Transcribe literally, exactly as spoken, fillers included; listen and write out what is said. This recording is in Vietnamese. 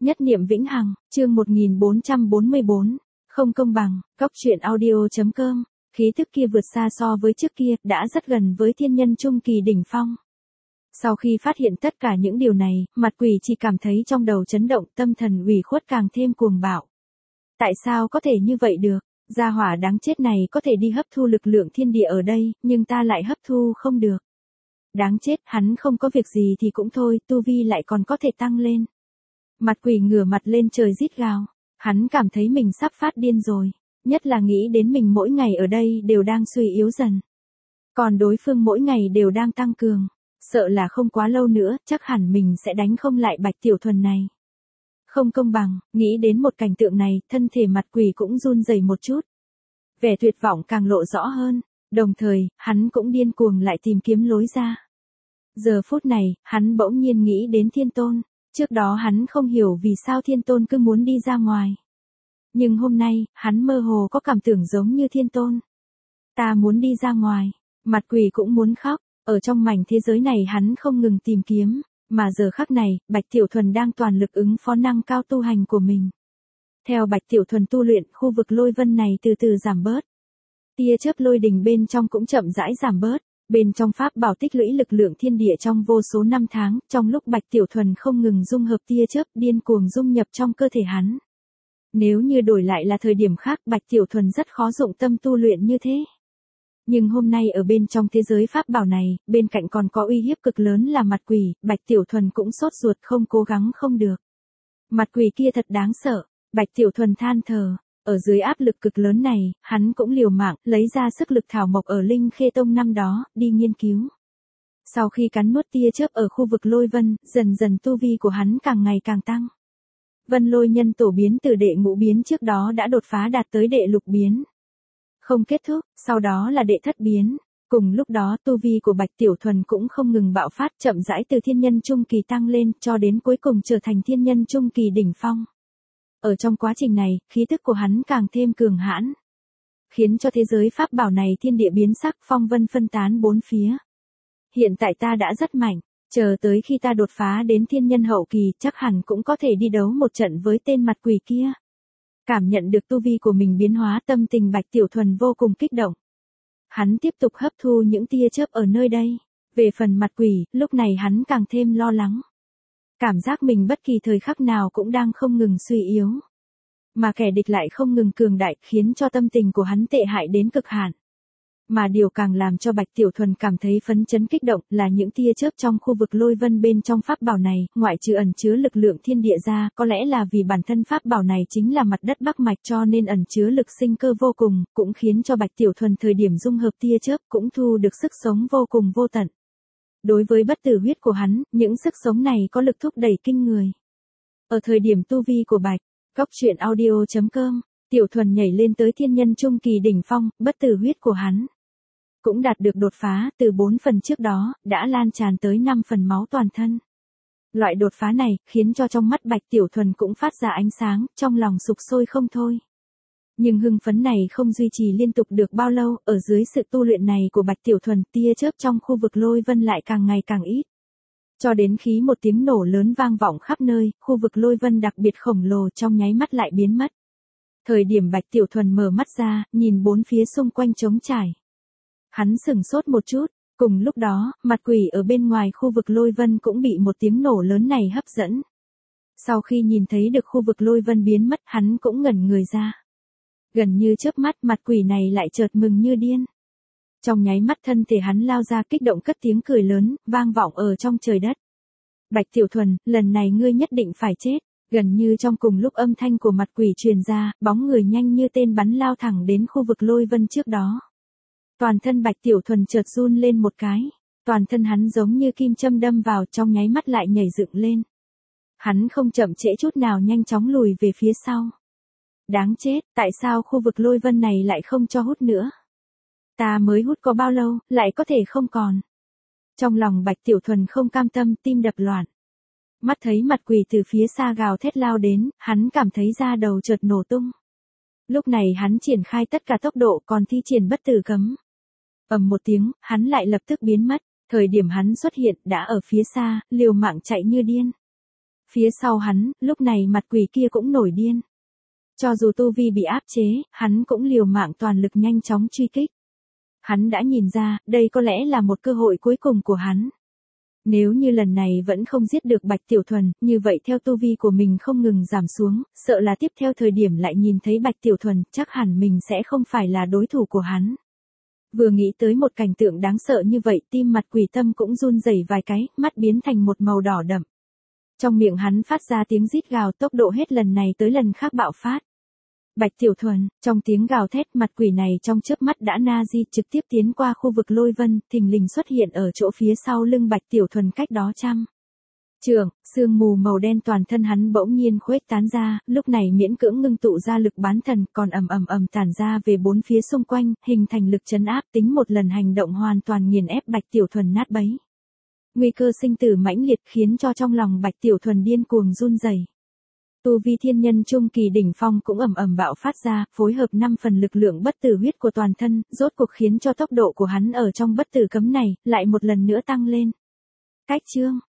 Nhất niệm vĩnh hằng, chương một nghìn bốn trăm bốn mươi bốn, không công bằng, Cóc truyện audio.com, khí thức kia vượt xa so với trước kia, đã rất gần với thiên nhân trung kỳ đỉnh phong. Sau khi phát hiện tất cả những điều này, mặt quỷ chỉ cảm thấy trong đầu chấn động, tâm thần ủy khuất càng thêm cuồng bạo. Tại sao có thể như vậy được? Gia hỏa đáng chết này có thể đi hấp thu lực lượng thiên địa ở đây, nhưng ta lại hấp thu không được. Đáng chết, hắn không có việc gì thì cũng thôi, tu vi lại còn có thể tăng lên. Mặt quỷ ngửa mặt lên trời rít gào, hắn cảm thấy mình sắp phát điên rồi, nhất là nghĩ đến mình mỗi ngày ở đây đều đang suy yếu dần. Còn đối phương mỗi ngày đều đang tăng cường, sợ là không quá lâu nữa, chắc hẳn mình sẽ đánh không lại Bạch Tiểu Thuần này. Không công bằng, nghĩ đến một cảnh tượng này, thân thể mặt quỷ cũng run rẩy một chút. Vẻ tuyệt vọng càng lộ rõ hơn, đồng thời, hắn cũng điên cuồng lại tìm kiếm lối ra. Giờ phút này, hắn bỗng nhiên nghĩ đến Thiên Tôn. Trước đó hắn không hiểu vì sao Thiên Tôn cứ muốn đi ra ngoài. Nhưng hôm nay, hắn mơ hồ có cảm tưởng giống như Thiên Tôn. Ta muốn đi ra ngoài, mặt quỷ cũng muốn khóc, ở trong mảnh thế giới này hắn không ngừng tìm kiếm, mà giờ khắc này, Bạch Tiểu Thuần đang toàn lực ứng phó năng cao tu hành của mình. Theo Bạch Tiểu Thuần tu luyện, khu vực lôi vân này từ từ giảm bớt. Tia chớp lôi đình bên trong cũng chậm rãi giảm bớt. Bên trong pháp bảo tích lũy lực lượng thiên địa trong vô số năm tháng, trong lúc Bạch Tiểu Thuần không ngừng dung hợp tia chớp điên cuồng dung nhập trong cơ thể hắn. Nếu như đổi lại là thời điểm khác, Bạch Tiểu Thuần rất khó dụng tâm tu luyện như thế. Nhưng hôm nay ở bên trong thế giới pháp bảo này, bên cạnh còn có uy hiếp cực lớn là mặt quỷ, Bạch Tiểu Thuần cũng sốt ruột không cố gắng không được. Mặt quỷ kia thật đáng sợ, Bạch Tiểu Thuần than thở. Ở dưới áp lực cực lớn này, hắn cũng liều mạng, lấy ra sức lực thảo mộc ở Linh Khê Tông năm đó, đi nghiên cứu. Sau khi cắn nuốt tia chớp ở khu vực lôi vân, dần dần tu vi của hắn càng ngày càng tăng. Vân lôi nhân tổ biến từ đệ ngũ biến trước đó đã đột phá đạt tới đệ lục biến. Không kết thúc, sau đó là đệ thất biến. Cùng lúc đó tu vi của Bạch Tiểu Thuần cũng không ngừng bạo phát, chậm rãi từ thiên nhân trung kỳ tăng lên, cho đến cuối cùng trở thành thiên nhân trung kỳ đỉnh phong. Ở trong quá trình này, khí tức của hắn càng thêm cường hãn, khiến cho thế giới pháp bảo này thiên địa biến sắc, phong vân phân tán bốn phía. Hiện tại ta đã rất mạnh, chờ tới khi ta đột phá đến thiên nhân hậu kỳ, chắc hẳn cũng có thể đi đấu một trận với tên mặt quỷ kia. Cảm nhận được tu vi của mình biến hóa, tâm tình Bạch Tiểu Thuần vô cùng kích động. Hắn tiếp tục hấp thu những tia chớp ở nơi đây. Về phần mặt quỷ, lúc này hắn càng thêm lo lắng. Cảm giác mình bất kỳ thời khắc nào cũng đang không ngừng suy yếu. Mà kẻ địch lại không ngừng cường đại, khiến cho tâm tình của hắn tệ hại đến cực hạn. Mà điều càng làm cho Bạch Tiểu Thuần cảm thấy phấn chấn kích động là những tia chớp trong khu vực lôi vân bên trong pháp bảo này, ngoại trừ ẩn chứa lực lượng thiên địa ra, có lẽ là vì bản thân pháp bảo này chính là mặt đất Bắc Mạch cho nên ẩn chứa lực sinh cơ vô cùng, cũng khiến cho Bạch Tiểu Thuần thời điểm dung hợp tia chớp cũng thu được sức sống vô cùng vô tận. Đối với bất tử huyết của hắn, những sức sống này có lực thúc đẩy kinh người. Ở thời điểm tu vi của Bạch, Cóc truyện audio.com, Tiểu Thuần nhảy lên tới thiên nhân trung kỳ đỉnh phong, bất tử huyết của hắn cũng đạt được đột phá, từ bốn phần trước đó, đã lan tràn tới năm phần máu toàn thân. Loại đột phá này, khiến cho trong mắt Bạch Tiểu Thuần cũng phát ra ánh sáng, trong lòng sục sôi không thôi. Nhưng hưng phấn này không duy trì liên tục được bao lâu, ở dưới sự tu luyện này của Bạch Tiểu Thuần, tia chớp trong khu vực lôi vân lại càng ngày càng ít. Cho đến khi một tiếng nổ lớn vang vọng khắp nơi, khu vực lôi vân đặc biệt khổng lồ trong nháy mắt lại biến mất. Thời điểm Bạch Tiểu Thuần mở mắt ra, nhìn bốn phía xung quanh trống trải. Hắn sửng sốt một chút, cùng lúc đó, mặt quỷ ở bên ngoài khu vực lôi vân cũng bị một tiếng nổ lớn này hấp dẫn. Sau khi nhìn thấy được khu vực lôi vân biến mất, hắn cũng ngẩn người ra. Gần như chớp mắt, mặt quỷ này lại chợt mừng như điên. Trong nháy mắt thân thể hắn lao ra kích động cất tiếng cười lớn, vang vọng ở trong trời đất. Bạch Tiểu Thuần, lần này ngươi nhất định phải chết. Gần như trong cùng lúc âm thanh của mặt quỷ truyền ra, bóng người nhanh như tên bắn lao thẳng đến khu vực lôi vân trước đó. Toàn thân Bạch Tiểu Thuần chợt run lên một cái. Toàn thân hắn giống như kim châm đâm vào, trong nháy mắt lại nhảy dựng lên. Hắn không chậm trễ chút nào nhanh chóng lùi về phía sau. Đáng chết, tại sao khu vực lôi vân này lại không cho hút nữa? Ta mới hút có bao lâu, lại có thể không còn. Trong lòng Bạch Tiểu Thuần không cam tâm, tim đập loạn. Mắt thấy mặt quỷ từ phía xa gào thét lao đến, hắn cảm thấy da đầu chợt nổ tung. Lúc này hắn triển khai tất cả tốc độ, còn thi triển bất tử cấm. Ầm một tiếng, hắn lại lập tức biến mất, thời điểm hắn xuất hiện đã ở phía xa, liều mạng chạy như điên. Phía sau hắn, lúc này mặt quỷ kia cũng nổi điên. Cho dù tu vi bị áp chế, hắn cũng liều mạng toàn lực nhanh chóng truy kích. Hắn đã nhìn ra, đây có lẽ là một cơ hội cuối cùng của hắn. Nếu như lần này vẫn không giết được Bạch Tiểu Thuần, như vậy theo tu vi của mình không ngừng giảm xuống, sợ là tiếp theo thời điểm lại nhìn thấy Bạch Tiểu Thuần, chắc hẳn mình sẽ không phải là đối thủ của hắn. Vừa nghĩ tới một cảnh tượng đáng sợ như vậy, tim mặt quỷ tâm cũng run rẩy vài cái, mắt biến thành một màu đỏ đậm. Trong miệng hắn phát ra tiếng rít gào, tốc độ hết lần này tới lần khác bạo phát. Bạch Tiểu Thuần, trong tiếng gào thét, mặt quỷ này trong chớp mắt đã na di trực tiếp tiến qua khu vực lôi vân, thình lình xuất hiện ở chỗ phía sau lưng Bạch Tiểu Thuần cách đó trăm trượng, sương mù màu đen toàn thân hắn bỗng nhiên khuếch tán ra, lúc này miễn cưỡng ngưng tụ ra lực bán thần, còn ầm ầm ầm tản ra về bốn phía xung quanh, hình thành lực trấn áp, tính một lần hành động hoàn toàn nghiền ép Bạch Tiểu Thuần nát bấy. Nguy cơ sinh tử mãnh liệt khiến cho trong lòng Bạch Tiểu Thuần điên cuồng run rẩy. Tu vi thiên nhân trung kỳ đỉnh phong cũng ầm ầm bạo phát ra, phối hợp năm phần lực lượng bất tử huyết của toàn thân, rốt cuộc khiến cho tốc độ của hắn ở trong bất tử cấm này lại một lần nữa tăng lên. Cách chương